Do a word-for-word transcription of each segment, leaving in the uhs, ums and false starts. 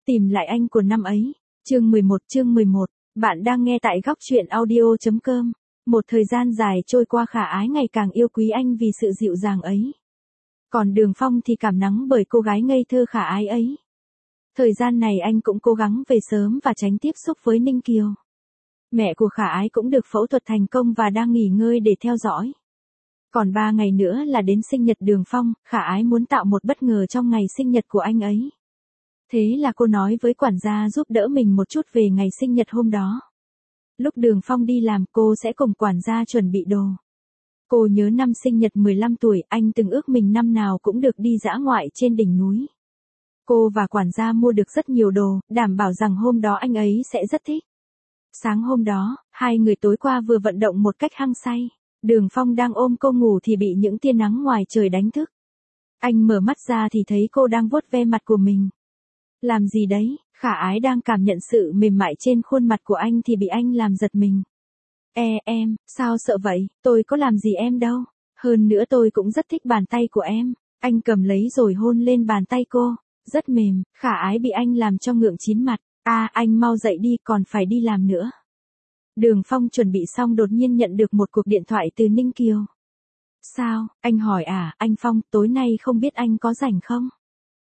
Tìm lại anh của năm ấy. Chương mười một, chương mười một. Bạn đang nghe tại góc truyện audio.com. Một thời gian dài trôi qua, Khả Ái ngày càng yêu quý anh vì sự dịu dàng ấy. Còn Đường Phong thì cảm nắng bởi cô gái ngây thơ Khả Ái ấy. Thời gian này anh cũng cố gắng về sớm và tránh tiếp xúc với Ninh Kiều. Mẹ của Khả Ái cũng được phẫu thuật thành công và đang nghỉ ngơi để theo dõi. Còn ba ngày nữa là đến sinh nhật Đường Phong, Khả Ái muốn tạo một bất ngờ trong ngày sinh nhật của anh ấy. Thế là cô nói với quản gia giúp đỡ mình một chút về ngày sinh nhật hôm đó. Lúc Đường Phong đi làm, cô sẽ cùng quản gia chuẩn bị đồ. Cô nhớ năm sinh nhật mười lăm tuổi, anh từng ước mình năm nào cũng được đi dã ngoại trên đỉnh núi. Cô và quản gia mua được rất nhiều đồ, đảm bảo rằng hôm đó anh ấy sẽ rất thích. Sáng hôm đó, hai người tối qua vừa vận động một cách hăng say. Đường Phong đang ôm cô ngủ thì bị những tia nắng ngoài trời đánh thức. Anh mở mắt ra thì thấy cô đang vuốt ve mặt của mình. Làm gì đấy? Khả Ái đang cảm nhận sự mềm mại trên khuôn mặt của anh thì bị anh làm giật mình. E em, sao sợ vậy? Tôi có làm gì em đâu. Hơn nữa tôi cũng rất thích bàn tay của em. Anh cầm lấy rồi hôn lên bàn tay cô. Rất mềm, Khả Ái bị anh làm cho ngượng chín mặt. À, anh mau dậy đi, còn phải đi làm nữa. Đường Phong chuẩn bị xong đột nhiên nhận được một cuộc điện thoại từ Ninh Kiều. Sao? Anh hỏi à, anh Phong, tối nay không biết anh có rảnh không?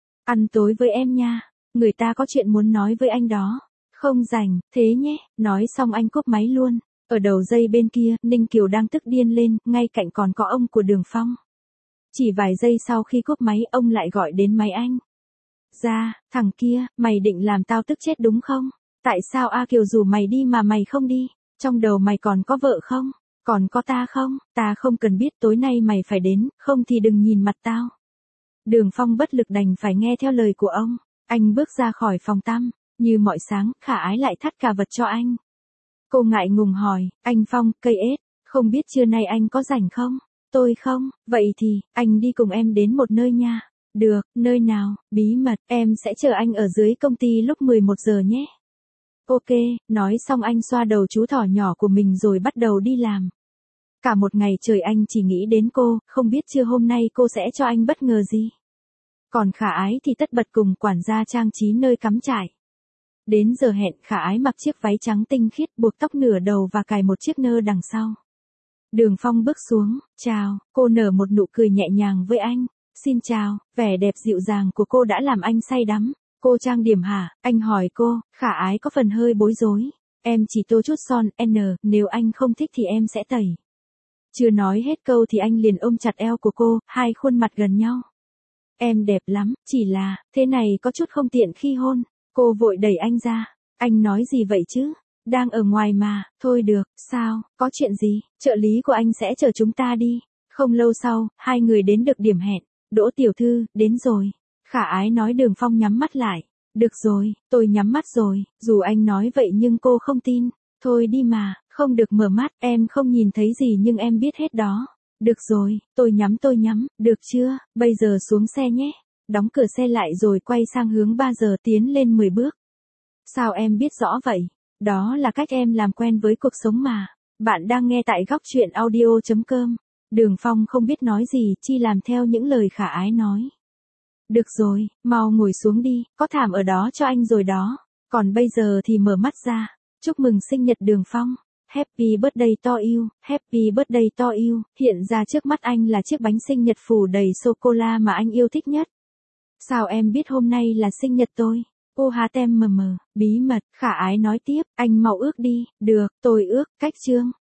Ăn tối với em nha. Người ta có chuyện muốn nói với anh đó. Không rảnh, thế nhé. Nói xong anh cúp máy luôn. Ở đầu dây bên kia, Ninh Kiều đang tức điên lên, ngay cạnh còn có ông của Đường Phong. Chỉ vài giây sau khi cúp máy, ông lại gọi đến máy anh. Ra, thằng kia, mày định làm tao tức chết đúng không? Tại sao A Kiều rủ mày đi mà mày không đi? Trong đầu mày còn có vợ không? Còn có ta không? Ta không cần biết, tối nay mày phải đến, không thì đừng nhìn mặt tao. Đường Phong bất lực đành phải nghe theo lời của ông. Anh bước ra khỏi phòng tắm. Như mọi sáng, Khả Ái lại thắt cà vật cho anh. Cô ngại ngùng hỏi, anh Phong, cây ếch, không biết trưa nay anh có rảnh không? Tôi không, vậy thì, anh đi cùng em đến một nơi nha. Được, nơi nào? Bí mật, em sẽ chờ anh ở dưới công ty lúc mười một giờ nhé. Ok, nói xong anh xoa đầu chú thỏ nhỏ của mình rồi bắt đầu đi làm. Cả một ngày trời anh chỉ nghĩ đến cô, không biết trưa hôm nay cô sẽ cho anh bất ngờ gì. Còn Khả Ái thì tất bật cùng quản gia trang trí nơi cắm trại. Đến giờ hẹn, Khả Ái mặc chiếc váy trắng tinh khiết, buộc tóc nửa đầu và cài một chiếc nơ đằng sau. Đường Phong bước xuống, chào, cô nở một nụ cười nhẹ nhàng với anh. Xin chào, vẻ đẹp dịu dàng của cô đã làm anh say đắm. Cô trang điểm hả? Anh hỏi cô. Khả Ái có phần hơi bối rối. Em chỉ tô chút son, N, nếu anh không thích thì em sẽ tẩy. Chưa nói hết câu thì anh liền ôm chặt eo của cô, hai khuôn mặt gần nhau. Em đẹp lắm, chỉ là, thế này có chút không tiện khi hôn. Cô vội đẩy anh ra. Anh nói gì vậy chứ? Đang ở ngoài mà, thôi được, sao, có chuyện gì? Trợ lý của anh sẽ chở chúng ta đi. Không lâu sau, hai người đến được điểm hẹn. Đỗ tiểu thư, đến rồi. Khả Ái nói. Đường Phong nhắm mắt lại. Được rồi, tôi nhắm mắt rồi. Dù anh nói vậy nhưng cô không tin. Thôi đi mà, không được mở mắt, em không nhìn thấy gì nhưng em biết hết đó. Được rồi, tôi nhắm tôi nhắm, được chưa? Bây giờ xuống xe nhé. Đóng cửa xe lại rồi quay sang hướng ba giờ tiến lên mười bước. Sao em biết rõ vậy? Đó là cách em làm quen với cuộc sống mà. Bạn đang nghe tại góc truyện audio.com. Đường Phong không biết nói gì, chi làm theo những lời Khả Ái nói. Được rồi, mau ngồi xuống đi, có thảm ở đó cho anh rồi đó. Còn bây giờ thì mở mắt ra. Chúc mừng sinh nhật Đường Phong. Happy birthday to you, happy birthday to you. Hiện ra trước mắt anh là chiếc bánh sinh nhật phủ đầy sô-cô-la mà anh yêu thích nhất. Sao em biết hôm nay là sinh nhật tôi? Ô há tem mờ mờ, bí mật, Khả Ái nói tiếp, anh mau ước đi. Được, tôi ước, cách chương.